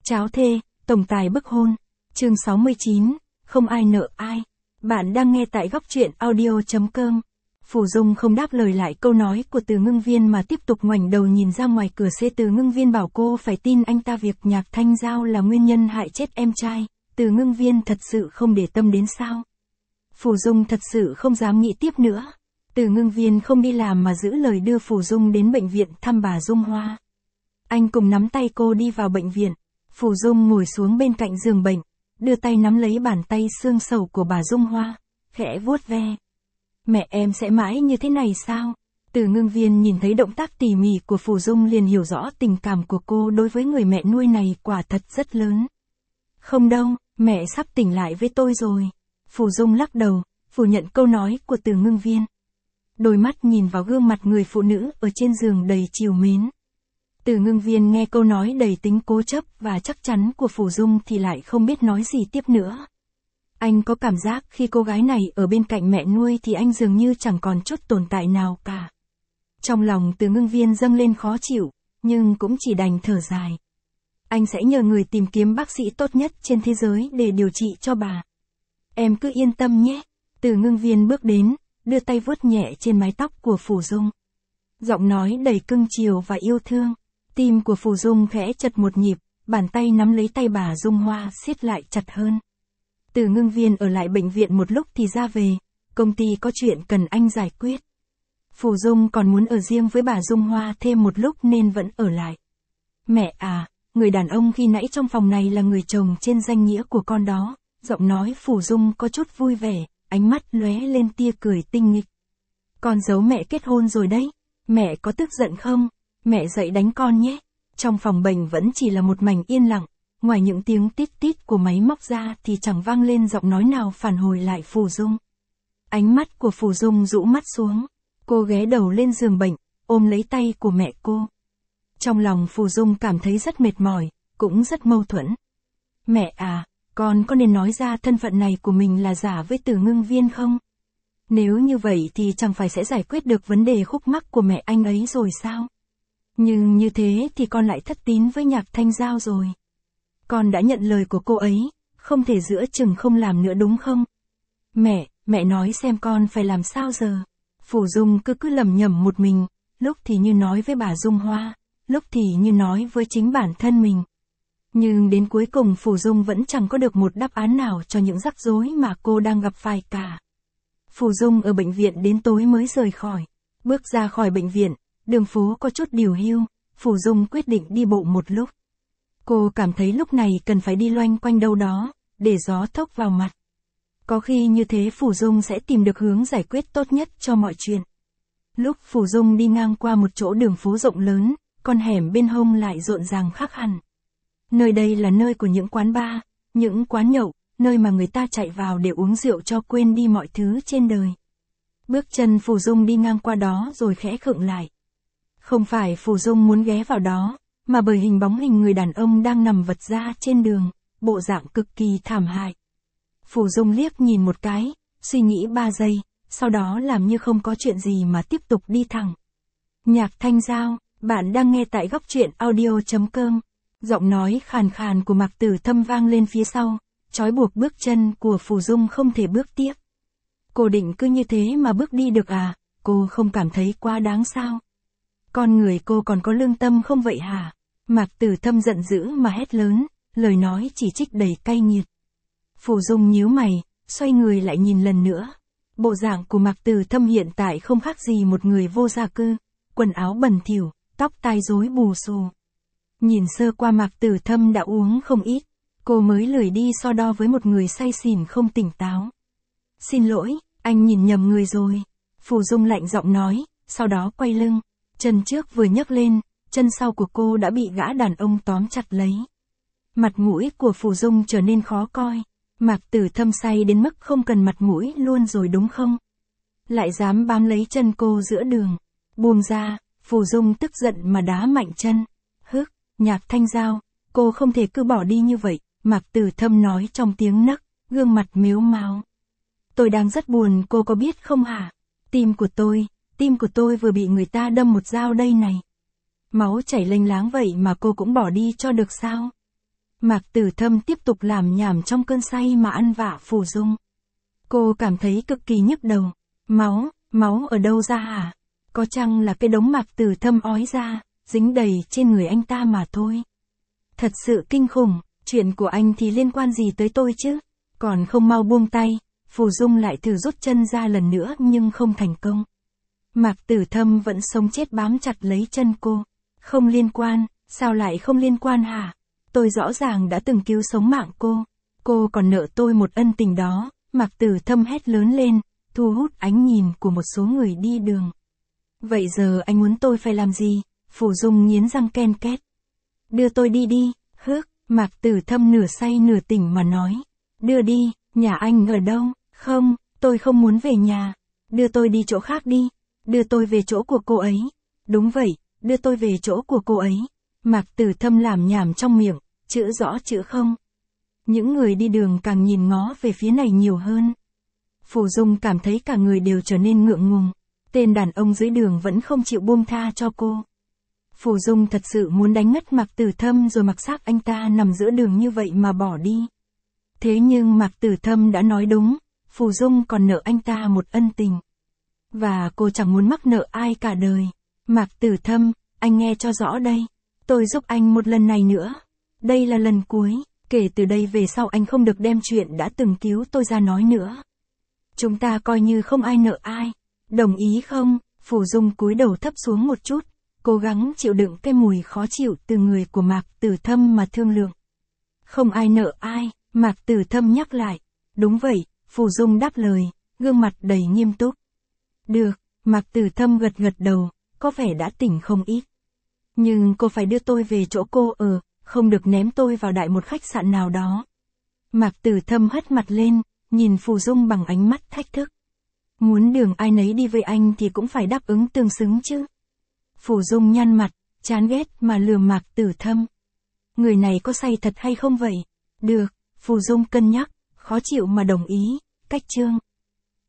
Cháo thê, tổng tài bức hôn. Chương 69, không ai nợ ai. Bạn đang nghe tại góc truyện audio.com. Phủ Dung không đáp lời lại câu nói của Từ Ngưng Viên mà tiếp tục ngoảnh đầu nhìn ra ngoài cửa xe. Từ Ngưng Viên bảo cô phải tin anh ta việc Nhạc Thanh Giao là nguyên nhân hại chết em trai. Từ Ngưng Viên thật sự không để tâm đến sao? Phủ Dung thật sự không dám nghĩ tiếp nữa. Từ Ngưng Viên không đi làm mà giữ lời đưa Phủ Dung đến bệnh viện thăm bà Dung Hoa. Anh cùng nắm tay cô đi vào bệnh viện. Phủ Dung ngồi xuống bên cạnh giường bệnh, đưa tay nắm lấy bàn tay xương sầu của bà Dung Hoa, khẽ vuốt ve. Mẹ em sẽ mãi như thế này sao? Từ Ngưng Viên nhìn thấy động tác tỉ mỉ của Phủ Dung liền hiểu rõ tình cảm của cô đối với người mẹ nuôi này quả thật rất lớn. Không đâu, mẹ sắp tỉnh lại với tôi rồi. Phủ Dung lắc đầu, phủ nhận câu nói của Từ Ngưng Viên. Đôi mắt nhìn vào gương mặt người phụ nữ ở trên giường đầy trìu mến. Từ Ngưng Viên nghe câu nói đầy tính cố chấp và chắc chắn của Phủ Dung thì lại không biết nói gì tiếp nữa. Anh có cảm giác khi cô gái này ở bên cạnh mẹ nuôi thì anh dường như chẳng còn chút tồn tại nào cả. Trong lòng Từ Ngưng Viên dâng lên khó chịu, nhưng cũng chỉ đành thở dài. Anh sẽ nhờ người tìm kiếm bác sĩ tốt nhất trên thế giới để điều trị cho bà. Em cứ yên tâm nhé. Từ Ngưng Viên bước đến, đưa tay vuốt nhẹ trên mái tóc của Phủ Dung. Giọng nói đầy cưng chiều và yêu thương. Tim của Phủ Dung khẽ chật một nhịp, bàn tay nắm lấy tay bà Dung Hoa siết lại chặt hơn. Từ Ngưng Viên ở lại bệnh viện một lúc thì ra về, công ty có chuyện cần anh giải quyết. Phủ Dung còn muốn ở riêng với bà Dung Hoa thêm một lúc nên vẫn ở lại. Mẹ à, người đàn ông khi nãy trong phòng này là người chồng trên danh nghĩa của con đó. Giọng nói Phủ Dung có chút vui vẻ, ánh mắt lóe lên tia cười tinh nghịch. Con giấu mẹ kết hôn rồi đấy, mẹ có tức giận không? Mẹ dậy đánh con nhé. Trong phòng bệnh vẫn chỉ là một mảnh yên lặng, ngoài những tiếng tít tít của máy móc ra thì chẳng vang lên giọng nói nào phản hồi lại Phủ Dung. Ánh mắt của Phủ Dung rũ mắt xuống, cô ghé đầu lên giường bệnh, ôm lấy tay của mẹ cô. Trong lòng Phủ Dung cảm thấy rất mệt mỏi, cũng rất mâu thuẫn. Mẹ à, con có nên nói ra thân phận này của mình là giả với Từ Ngưng Viên không? Nếu như vậy thì chẳng phải sẽ giải quyết được vấn đề khúc mắc của mẹ anh ấy rồi sao? Nhưng như thế thì con lại thất tín với Nhạc Thanh Giao rồi. Con đã nhận lời của cô ấy, không thể giữa chừng không làm nữa đúng không? Mẹ nói xem con phải làm sao giờ? Phủ Dung cứ lẩm nhẩm một mình, lúc thì như nói với bà Dung Hoa, lúc thì như nói với chính bản thân mình. Nhưng đến cuối cùng Phủ Dung vẫn chẳng có được một đáp án nào cho những rắc rối mà cô đang gặp phải cả. Phủ Dung ở bệnh viện đến tối mới rời khỏi. Bước ra khỏi bệnh viện, đường phố có chút điều hiu, Phủ Dung quyết định đi bộ một lúc. Cô cảm thấy lúc này cần phải đi loanh quanh đâu đó, để gió thốc vào mặt. Có khi như thế Phủ Dung sẽ tìm được hướng giải quyết tốt nhất cho mọi chuyện. Lúc Phủ Dung đi ngang qua một chỗ đường phố rộng lớn, con hẻm bên hông lại rộn ràng khác hẳn. Nơi đây là nơi của những quán bar, những quán nhậu, nơi mà người ta chạy vào để uống rượu cho quên đi mọi thứ trên đời. Bước chân Phủ Dung đi ngang qua đó rồi khẽ khựng lại. Không phải Phủ Dung muốn ghé vào đó, mà bởi hình bóng hình người đàn ông đang nằm vật ra trên đường, bộ dạng cực kỳ thảm hại. Phủ Dung liếc nhìn một cái, suy nghĩ 3 giây, sau đó làm như không có chuyện gì mà tiếp tục đi thẳng. Nhạc Thanh Giao, bạn đang nghe tại góc truyện audio.com. Giọng nói khàn khàn của Mạc Tử Thâm vang lên phía sau, trói buộc bước chân của Phủ Dung không thể bước tiếp. Cô định cứ như thế mà bước đi được à, cô không cảm thấy quá đáng sao? Con người cô còn có lương tâm không vậy hả? Mạc Tử Thâm giận dữ mà hét lớn, lời nói chỉ trích đầy cay nghiệt. Phủ Dung nhíu mày, xoay người lại nhìn lần nữa. Bộ dạng của Mạc Tử Thâm hiện tại không khác gì một người vô gia cư, quần áo bẩn thỉu, tóc tai rối bù xù. Nhìn sơ qua Mạc Tử Thâm đã uống không ít, cô mới lười đi so đo với một người say xỉn không tỉnh táo. Xin lỗi, anh nhìn nhầm người rồi. Phủ Dung lạnh giọng nói, sau đó quay lưng, chân trước vừa nhấc lên, chân sau của cô đã bị gã đàn ông tóm chặt lấy. Mặt mũi của Phủ Dung trở nên khó coi. Mạc Tử Thâm say đến mức không cần mặt mũi luôn rồi đúng không? Lại dám bám lấy chân cô giữa đường. Buông ra, Phủ Dung tức giận mà đá mạnh chân. Hức, Nhạc Thanh Giao, cô không thể cứ bỏ đi như vậy, Mạc Tử Thâm nói trong tiếng nấc, gương mặt mếu máo. Tôi đang rất buồn, cô có biết không hả? Tim của tôi vừa bị người ta đâm một dao đây này. Máu chảy lênh láng vậy mà cô cũng bỏ đi cho được sao? Mạc Tử Thâm tiếp tục làm nhảm trong cơn say mà ăn vạ Phù Dung. Cô cảm thấy cực kỳ nhức đầu. Máu ở đâu ra hả? Có chăng là cái đống Mạc Tử Thâm ói ra, dính đầy trên người anh ta mà thôi. Thật sự kinh khủng, chuyện của anh thì liên quan gì tới tôi chứ? Còn không mau buông tay, Phù Dung lại thử rút chân ra lần nữa nhưng không thành công. Mạc Tử Thâm vẫn sống chết bám chặt lấy chân cô. Không liên quan, sao lại không liên quan hả? Tôi rõ ràng đã từng cứu sống mạng cô còn nợ tôi một ân tình đó. Mạc Tử Thâm hét lớn lên, thu hút ánh nhìn của một số người đi đường. Vậy giờ anh muốn tôi phải làm gì? Phù Dung nghiến răng ken két. Đưa tôi đi, Mạc Tử Thâm nửa say nửa tỉnh mà nói. Đưa đi, nhà anh ở đâu? Không, tôi không muốn về nhà. Đưa tôi đi chỗ khác đi. Đưa tôi về chỗ của cô ấy. Đúng vậy, đưa tôi về chỗ của cô ấy. Mạc Tử Thâm làm nhảm trong miệng, chữ rõ chữ không. Những người đi đường càng nhìn ngó về phía này nhiều hơn. Phù Dung cảm thấy cả người đều trở nên ngượng ngùng. Tên đàn ông dưới đường vẫn không chịu buông tha cho cô. Phù Dung thật sự muốn đánh ngất Mạc Tử Thâm rồi mặc xác anh ta nằm giữa đường như vậy mà bỏ đi. Thế nhưng Mạc Tử Thâm đã nói đúng, Phù Dung còn nợ anh ta một ân tình. Và cô chẳng muốn mắc nợ ai cả đời. Mạc Tử Thâm, anh nghe cho rõ đây. Tôi giúp anh một lần này nữa. Đây là lần cuối, kể từ đây về sau anh không được đem chuyện đã từng cứu tôi ra nói nữa. Chúng ta coi như không ai nợ ai. Đồng ý không? Phù Dung cúi đầu thấp xuống một chút, cố gắng chịu đựng cái mùi khó chịu từ người của Mạc Tử Thâm mà thương lượng. Không ai nợ ai, Mạc Tử Thâm nhắc lại. Đúng vậy, Phù Dung đáp lời, gương mặt đầy nghiêm túc. Được, Mạc Tử Thâm gật đầu, có vẻ đã tỉnh không ít. Nhưng cô phải đưa tôi về chỗ cô ở, không được ném tôi vào đại một khách sạn nào đó. Mạc Tử Thâm hất mặt lên, nhìn Phù Dung bằng ánh mắt thách thức. Muốn đường ai nấy đi với anh thì cũng phải đáp ứng tương xứng chứ. Phù Dung nhăn mặt, chán ghét mà lườm Mạc Tử Thâm. Người này có say thật hay không vậy? Được, Phù Dung cân nhắc, khó chịu mà đồng ý, cách chương.